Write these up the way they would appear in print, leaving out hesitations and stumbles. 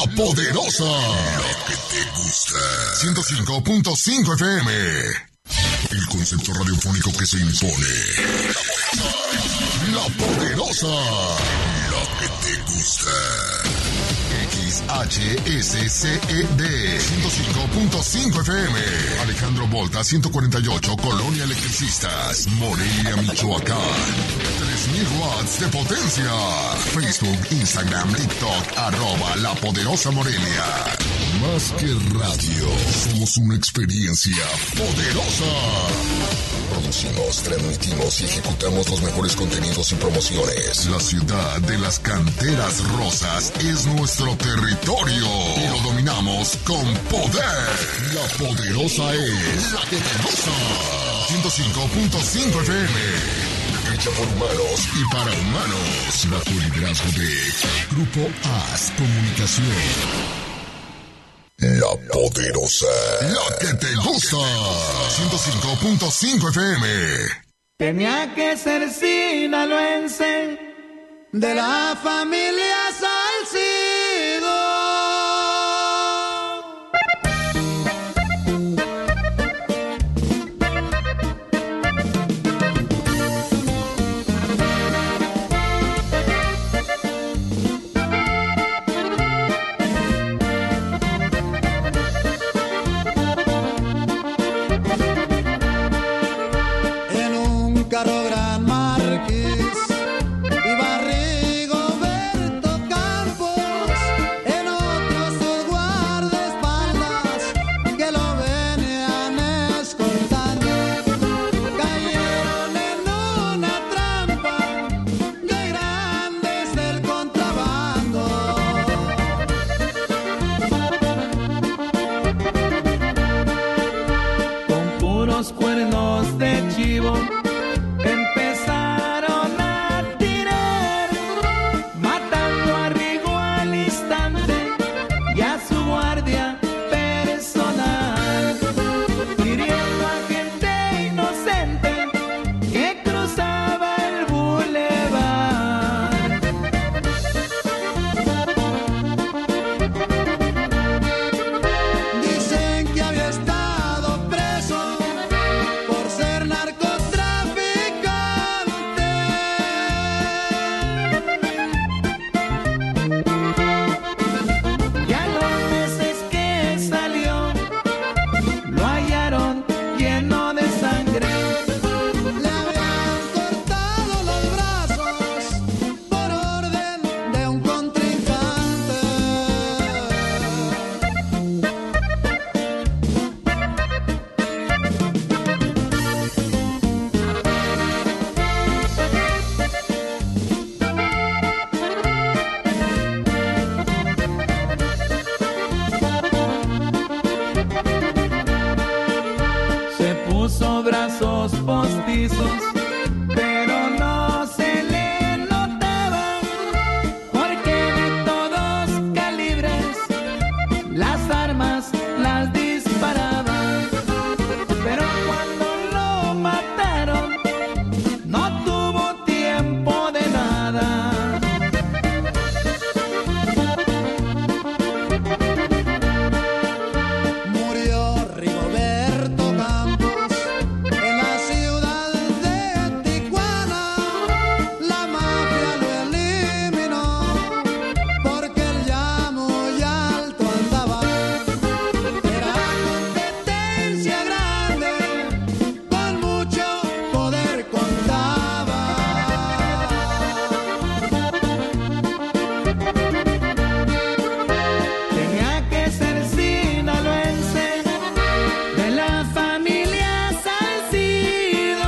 La Poderosa. La que te gusta. 105.5 FM. El concepto radiofónico que se impone. La Poderosa. La que te gusta. XHSCED 105.5 FM. Alejandro Volta 148, Colonia Electricistas, Morelia, Michoacán. 3000 watts de potencia. Facebook, Instagram, TikTok, @ La Poderosa Morelia. Más que radio, somos una experiencia poderosa. Producimos, transmitimos y ejecutamos los mejores contenidos y promociones. La ciudad de las canteras rosas es nuestro territorio y lo dominamos con poder. La Poderosa es la que te gusta. 105.5 FM. Hecha por humanos y para humanos. Bajo el liderazgo de Grupo AS Comunicación. La Poderosa. La que te gusta. 105.5 FM. Tenía que ser sinaloense de la familia Salcido. Carro Gran Marquis iba Rigoberto Campos, en otros sus guardaespaldas que lo venían escoltando. Cayeron en una trampa de grandes del contrabando. Con puros cuernos de chivo empezaron a tirar, matando a Rigo al instante y a su guardia personal, hiriendo a gente inocente que cruzaba el bulevar. Dicen que había estado preso por ser narcotraficante. Ya los meses que salió lo hallaron lleno de sangre. Le habían cortado los brazos por orden de un contrincante. Se puso brazos postizos, pero no se le notaba, porque de todos calibres las armas las disparaban. Pero cuando lo mataron, no tuvo tiempo de nada. Murió Rigoberto Campos en la ciudad de Tijuana. La mafia lo eliminó porque él ya muy alto andaba. Era competencia grande, con mucho poder contaba. Tenía que ser sinaloense de la familia Salcido.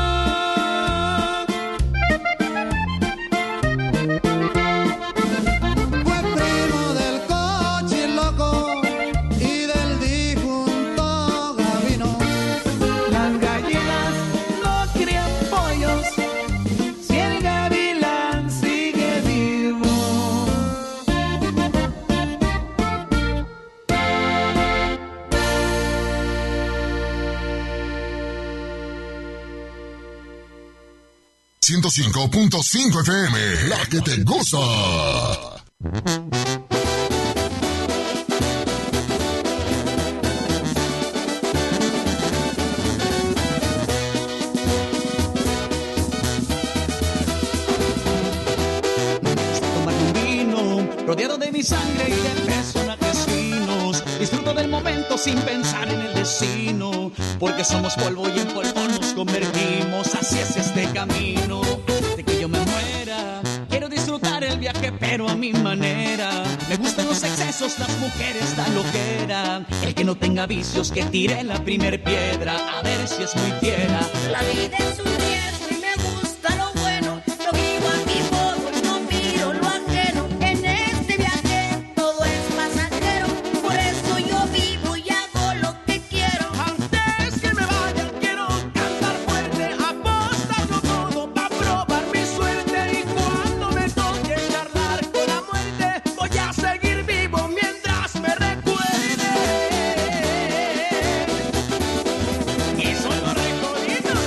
Fue primo del Cochiloco y del difunto Gavino. Las gallinas no crían pollos si el gavilán sigue vivo. 105.5 FM. La que te gusta. rodeado de mi sangre y de personajes finos. Disfruto del momento sin pensar en el destino, porque somos polvo y en polvo nos convertimos. Así es este camino, de que yo me muera. Quiero disfrutar el viaje pero a mi manera. Me gustan los excesos, las mujeres, la loquera. El que no tenga vicios que tire la primer piedra, a ver si es muy fiera. La vida es un riesgo y me gusta lo bueno. Yo vivo a mi modo y no miro lo ajeno. En este viaje todo es pasajero, por eso yo vivo y hago lo que quiero. Antes que me vaya quiero cantar fuerte, apostarlo todo pa' probar mi suerte. Y cuando me toque charlar con la muerte, voy a seguir vivo mientras me recuerde. Y son los recoditos,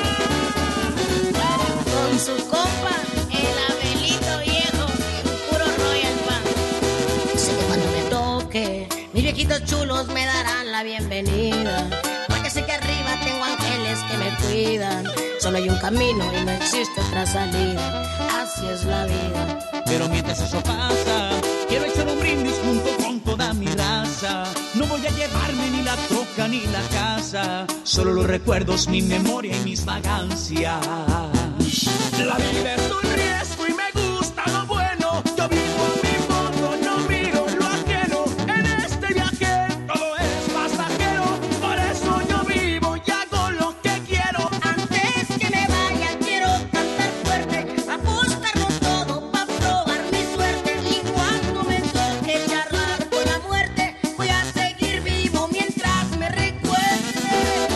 Con su compa, el Abelito viejo y un puro Royal Pan. Sé que cuando me toque, mis viejitos chulos me darán la bienvenida, porque sé que arriba tengo ángeles que me cuidan. Solo hay un camino y no existe otra salida, así es la vida. Pero mientras eso pasa, quiero echar un brindis junto con toda mi raza. No voy a llevarme ni la troca ni la casa, solo los recuerdos, mi memoria y mis vagancias. La vida es un riesgo y me gusta lo bueno. Yo vivo a mi modo, no miro lo ajeno. En este viaje todo es pasajero, por eso yo vivo y hago lo que quiero. Antes que me vaya quiero cantar fuerte, apostarlo todo pa' probar mi suerte. Y cuando me toque charlar con la muerte, voy a seguir vivo mientras me recuerde.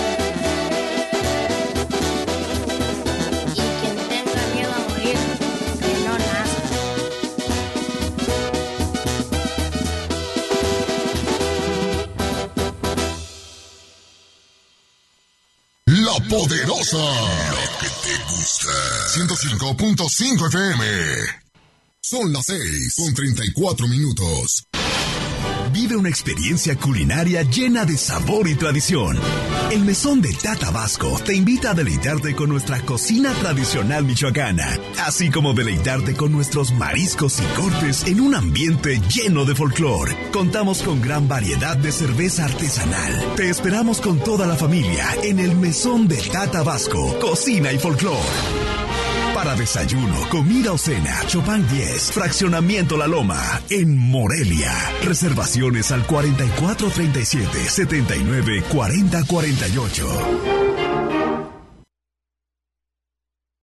Y quien tenga miedo a morir, que no nazca. La Poderosa. Lo que te gusta. 105.5 FM. Son las 6:34. Vive una experiencia culinaria llena de sabor y tradición. El Mesón de Tata Vasco te invita a deleitarte con nuestra cocina tradicional michoacana, así como deleitarte con nuestros mariscos y cortes en un ambiente lleno de folclor. Contamos con gran variedad de cerveza artesanal. Te esperamos con toda la familia en el Mesón de Tata Vasco, cocina y folclor. Para desayuno, comida o cena, Chopin 10, Fraccionamiento La Loma, en Morelia. Reservaciones al 4437-794048.